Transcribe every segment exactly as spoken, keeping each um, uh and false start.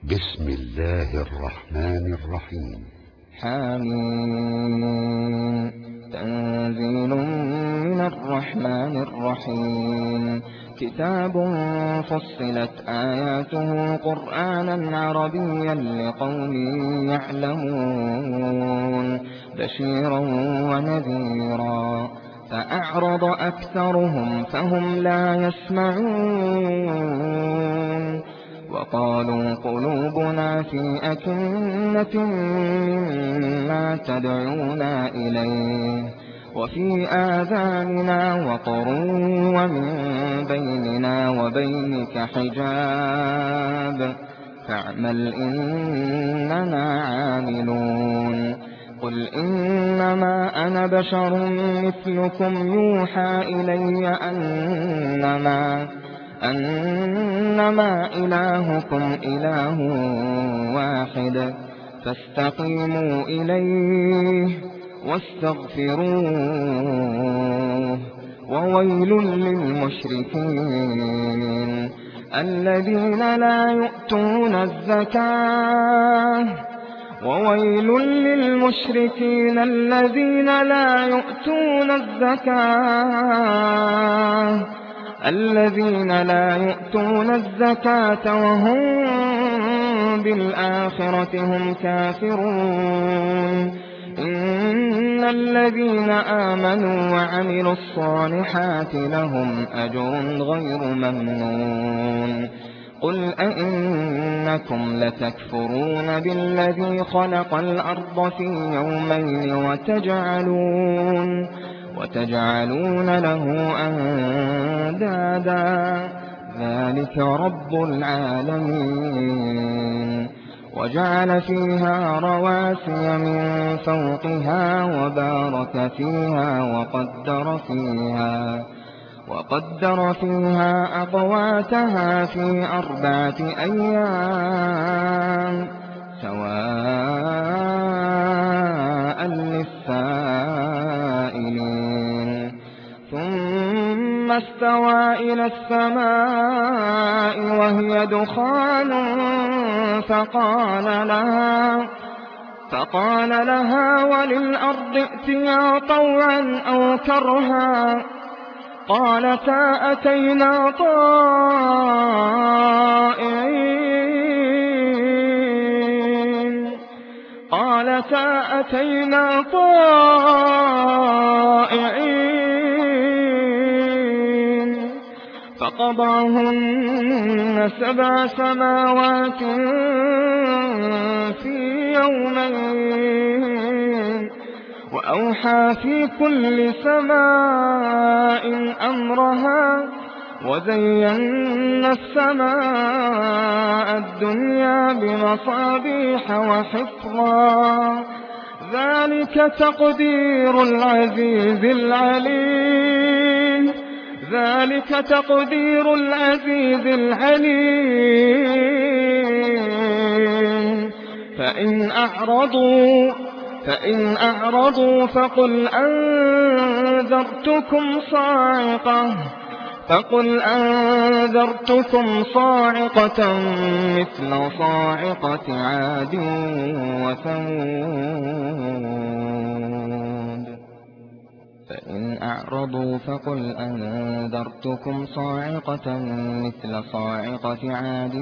بسم الله الرحمن الرحيم. حميم. تنزيل من الرحمن الرحيم. كتاب فصلت آياته قرآنا عربيا لقوم يعلمون بشيرا ونذيرا فأعرض أكثرهم فهم لا يسمعون وقالوا قلوبنا في أكنة مما تدعونا إليه وفي آذاننا وقر ومن بيننا وبينك حجاب فاعمل إننا عاملون. قل إنما أنا بشر مثلكم يوحى إلي أنما أنما إلهكم إله واحد فاستقيموا إليه واستغفروه وويل للمشركين الذين لا يؤتون الزكاة وويل للمشركين الذين لا يؤتون الزكاة الذين لا يؤتون الزكاة وهم بالآخرة هم كافرون. إن الذين آمنوا وعملوا الصالحات لهم أجر غير ممنون. قل أئنكم لتكفرون بالذي خلق الأرض في يومين وتجعلون وتجعلون له أندادا ذلك رب العالمين. وجعل فيها رواسي من فوقها وبارك فيها وقدر فيها وقدر فيها أقواتها في أربعة أيام سواء للسائلين. ثم استوى إلى السماء وهي دخان فقال لها فقال لها وللأرض ائتيا طوعا أو كرها قالتا أتينا طائعين قالتا أتينا طائعين فقضاهن سبع سماوات في يومين وأوحى في كل سماء أمرها وزينا السماء الدنيا بمصابيح وحفظا ذلك تقدير العزيز العليم ذلك تقدير العزيز العليم. فإن أعرضوا فإن أعرضوا فقل أنذرتكم صاعقة فقل أنذرتكم صاعقة مثل صاعقة عاد وثمود. فإن أعرضوا فقل أنذرتكم صاعقة مثل صاعقة عاد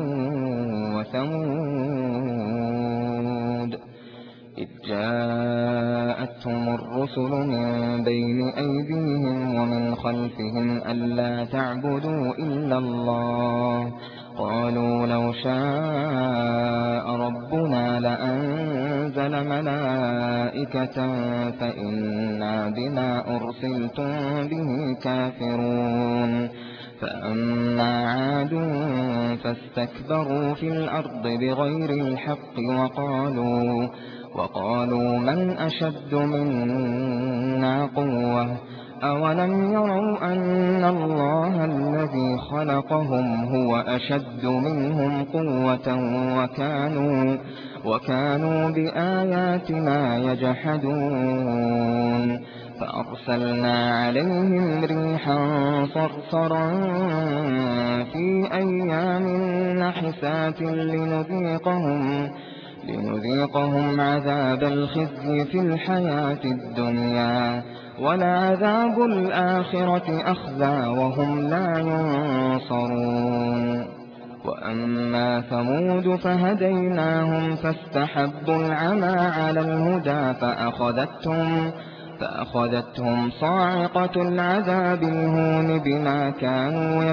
وثمود إذ جاءتهم الرسل من بين أيديهم ومن خلفهم ألا تعبدوا إلا الله قالوا لو شاء ربنا لأنزل ملائكة فإنا بما أرسلتم به كافرون. فأما عاد فاستكبروا في الأرض بغير الحق وقالوا وقالوا من أشد منا قوة أولم يروا أن الله الذي خلقهم هو أشد منهم قوة وكانوا وكانوا بآياتنا يجحدون. فأرسلنا عليهم ريحا صرصرا في أيام نحسات لنذيقهم, لنذيقهم عذاب الخزي في الحياة الدنيا ولعذاب الآخرة أخزى وهم لا ينصرون. وأما ثمود فهديناهم فاستحبوا العمى على الهدى فأخذتهم, فأخذتهم صاعقة العذاب الهون بما كانوا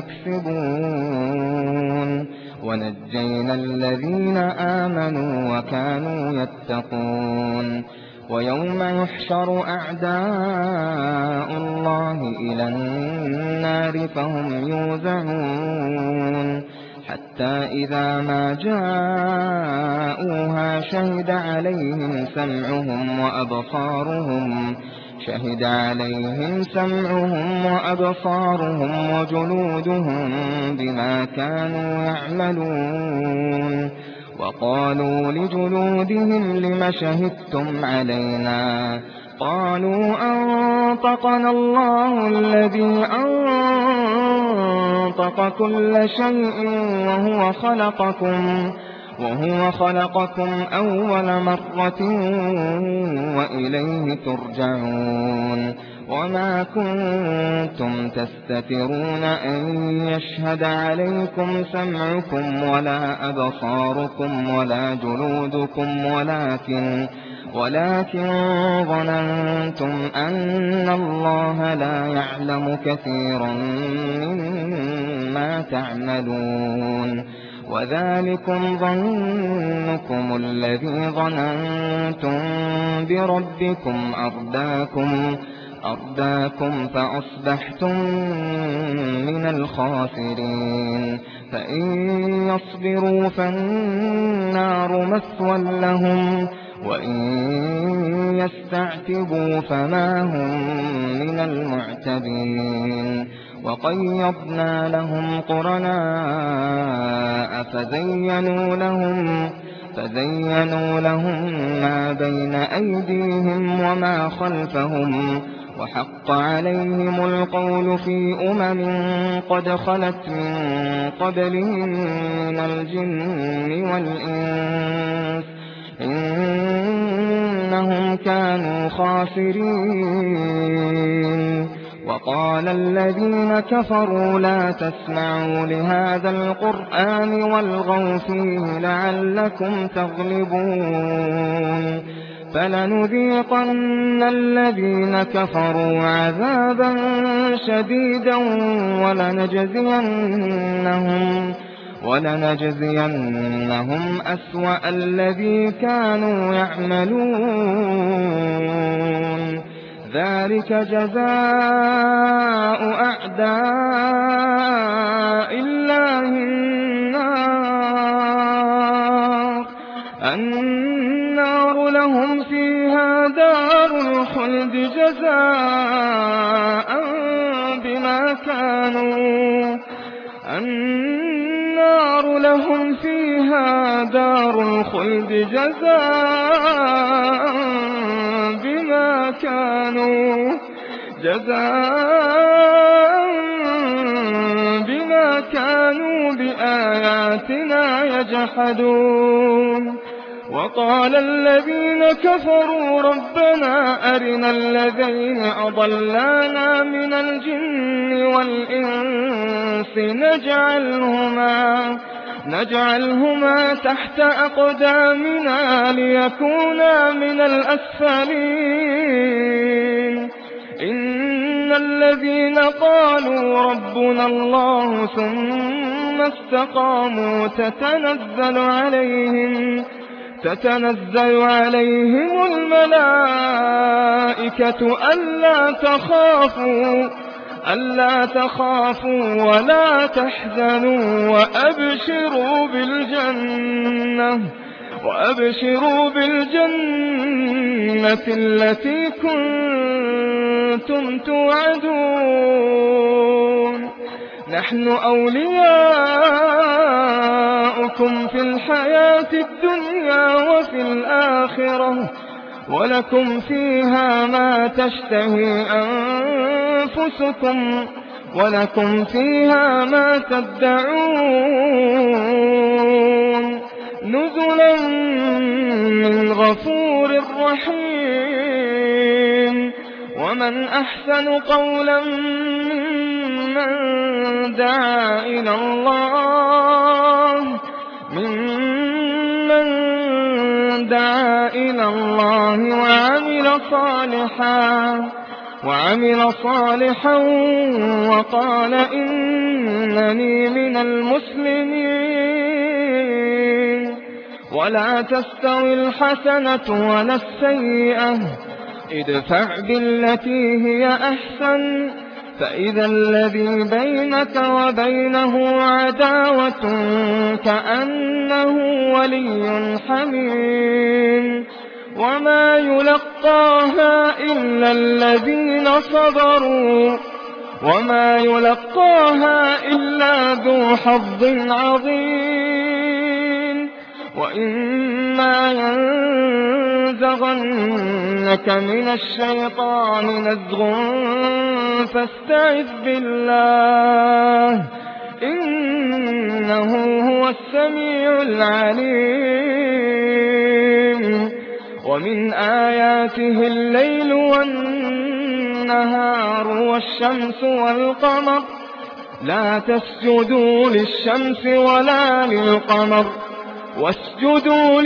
يكسبون ونجينا الذين آمنوا وكانوا يتقون. ويوم يحشر أعداء الله إلى النار فهم يوزعون حتى إذا ما جاءوها شهد عليهم سمعهم وأبصارهم شهد عليهم سمعهم وأبصارهم وجلودهم بما كانوا يعملون. وقالوا لجلودهم لم شهدتم علينا قالوا أنطقنا الله الذي أنطق كل شيء وهو خلقكم وهو خلقكم أول مرة وإليه ترجعون. وما كنتم تستترون أن يشهد عليكم سمعكم ولا أبصاركم ولا جلودكم ولكن ولكن ظننتم أن الله لا يعلم كثيرا مما تعملون. وذلكم ظنكم الذي ظننتم بربكم أرداكم أرداكم فأصبحتم من الخاسرين. فإن يصبروا فالنار مثوى لهم وإن يستعتبوا فما هم من المعتبين. وقيضنا لهم قرناء فزينوا لهم فزينوا لهم ما بين أيديهم وما خلفهم وحق عليهم القول في أمم قد خلت من قبلهم من الجن والإنس إنهم كانوا خاسرين. وقال الذين كفروا لا تسمعوا لهذا القرآن والغوا فيه لعلكم تغلبون. فلنذيقن الذين كفروا عذابا شديدا ولنجزينهم ولنجزينهم أسوأ الذي كانوا يعملون. ذلك جزاء أعداء الله النار النار لهم فيها دار الخلد جزاء بما كانوا النار لهم فيها دار الخلد جزاء بما كانوا جزاء بما كانوا بآياتنا يجحدون. وقال الذين كفروا ربنا أرنا الذين أضلانا من الجن والإنس نجعلهما نجعلهما تحت أقدامنا ليكونا من الأسفلين. إن الذين قالوا ربنا الله ثم استقاموا تتنزل عليهم تتنزل عليهم الملائكة ألا تخافوا ألا تخافوا ولا تحزنوا وأبشروا بالجنة وأبشروا بالجنة التي كنتم توعدون. نحن أولياؤكم في الحياة الدنيا وفي الآخرة ولكم فيها ما تشتهي أنفسكم ولكم فيها ما تدعون نزلا من غفور رحيم. ومن أحسن قولا ممن دعا إلى الله ممن دعا إلى الله وعمل صالحا وعمل صالحا وقال إنني من المسلمين. ولا تستوي الحسنة ولا السيئة ادفع بالتي هي أحسن فإذا الذي بينك وبينه عداوة كأنه ولي حميم. وما يلقاها إلا الذين صبروا وما يلقاها إلا ذو حظ عظيم. وإما ينزغنك من الشيطان نزغ فاستعذ بالله إنه هو السميع العليم. ومن آياته الليل والنهار والشمس والقمر لا تسجدوا للشمس ولا للقمر واسجدوا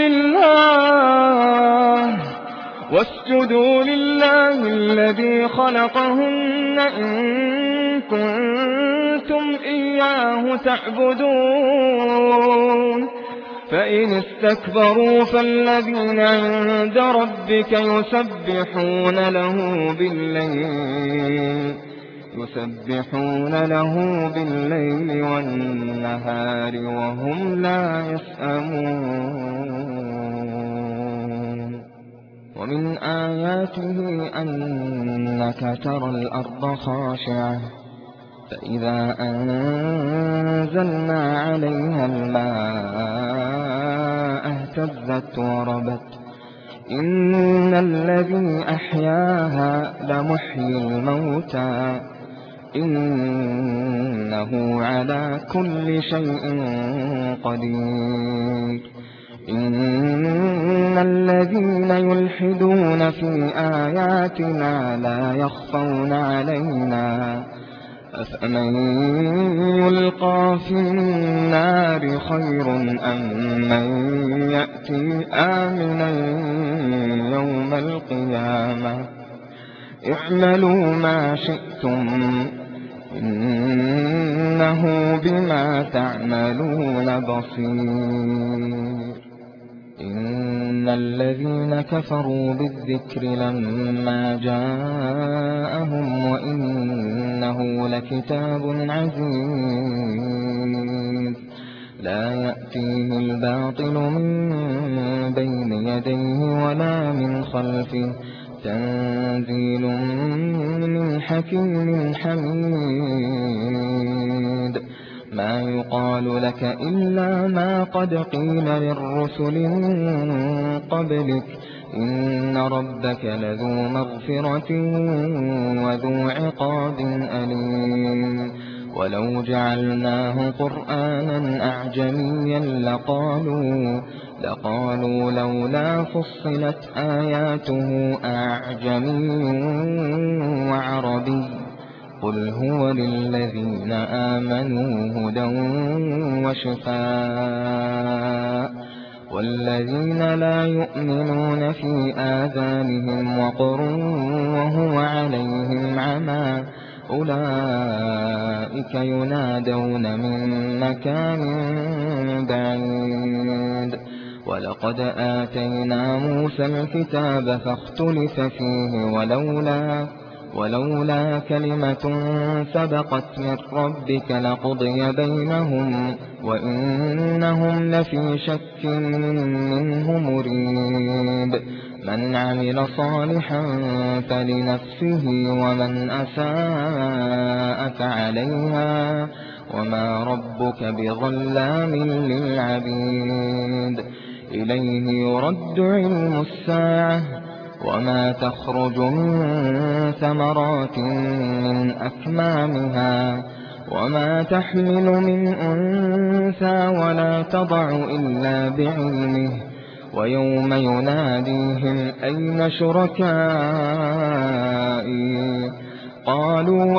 لله واسجدوا لله الذي خلقهن إن كنتم إياه تعبدون. فإن استكبروا فالذين عند ربك يسبحون له بالليل يسبحون له بالليل والنهار وهم لا يسأمون. ومن آياته أنك ترى الأرض خاشعة فإذا أنزلنا عليها الماء اهتزت وربت إن الذي أحياها لمحيي الموتى إنه على كل شيء قدير. إن الذين يلحدون في آياتنا لا يخفون علينا أفمن يلقى في النار خير أم من يأتي آمنا يوم القيامة اعملوا ما شئتم إنه بما تعملون بصير. إن الذين كفروا بالذكر لما جاءهم وإنه لكتاب عزيز لا يأتيه الباطل من بين يديه ولا من خلفه تنزيل من حكيم حميد. ما يقال لك إلا ما قد قيل للرسل من قبلك إن ربك لذو مغفرة وذو عقاب أليم. ولو جعلناه قرآنا أعجميا لقالوا لقالوا لولا فصلت آياته أعجمي وعربي قل هو للذين آمنوا هدى وشفاء والذين لا يؤمنون في آذانهم وقر وهو عليهم عمى أولئك ينادون من مكان بعيد. ولقد آتينا موسى الكتاب فاختلف فيه ولولا ولولا كلمة سبقت من ربك لقضي بينهم وإنهم لفي شك منه مريب. من عمل صالحا فلنفسه ومن أساء فعليها وما ربك بظلام للعبيد. إليه يرد علم الساعة وما تخرج من ثمرات من أكمامها وما تحمل من أنثى ولا تضع إلا بعلمه ويوم يناديهم أين شركائي قالوا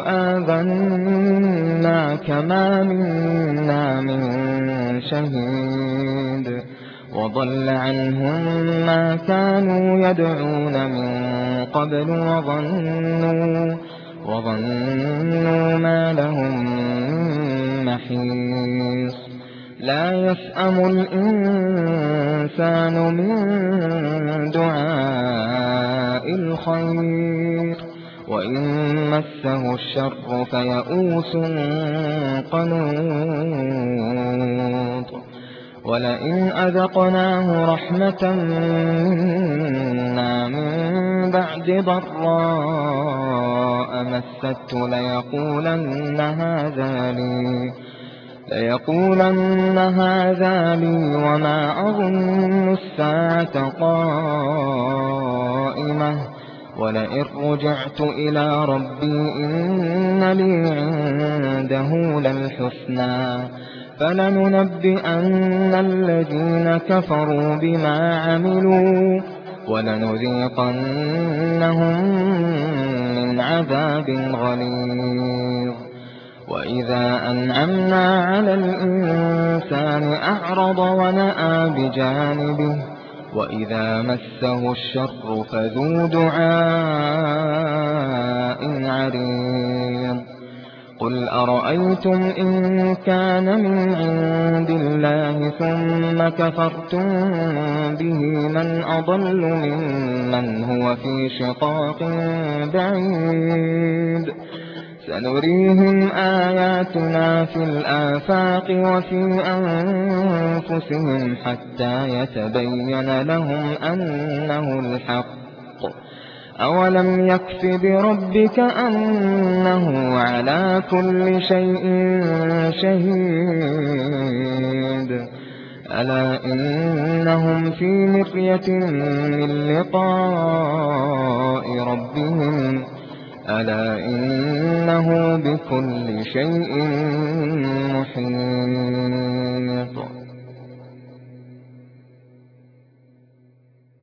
آذناك ما منا من شهيد وضل عنهم ما كانوا يدعون من قبل وظنوا, وظنوا ما لهم من محيص لا يسأم الإنسان من دعاء الخير وإن مسه الشر فيئوس قنوط ولئن أذقناه رحمة منا من بعد ضراء مسته ليقولن هذا لي ليقولن هذا لي وما أظن الساعة قائمة ولئن رجعت إلى ربي إن لي عنده للحسنى فلننبئن الذين كفروا بما عملوا ولنذيقنهم من عذاب غليظ وإذا أنعمنا على الإنسان أعرض ونأى بجانبه وإذا مسه الشر فذو دعاء عريض قل أرأيتم إن كان من عند الله ثم كفرتم به من أضل ممن هو في شقاق بعيد سنريهم آياتنا في الآفاق وفي أنفسهم حتى يتبين لهم أنه الحق أولم يكف بربك أنه على كل شيء شهيد ألا إنهم في مرية من لقاء ربهم ألا إنه بكل شيء محيط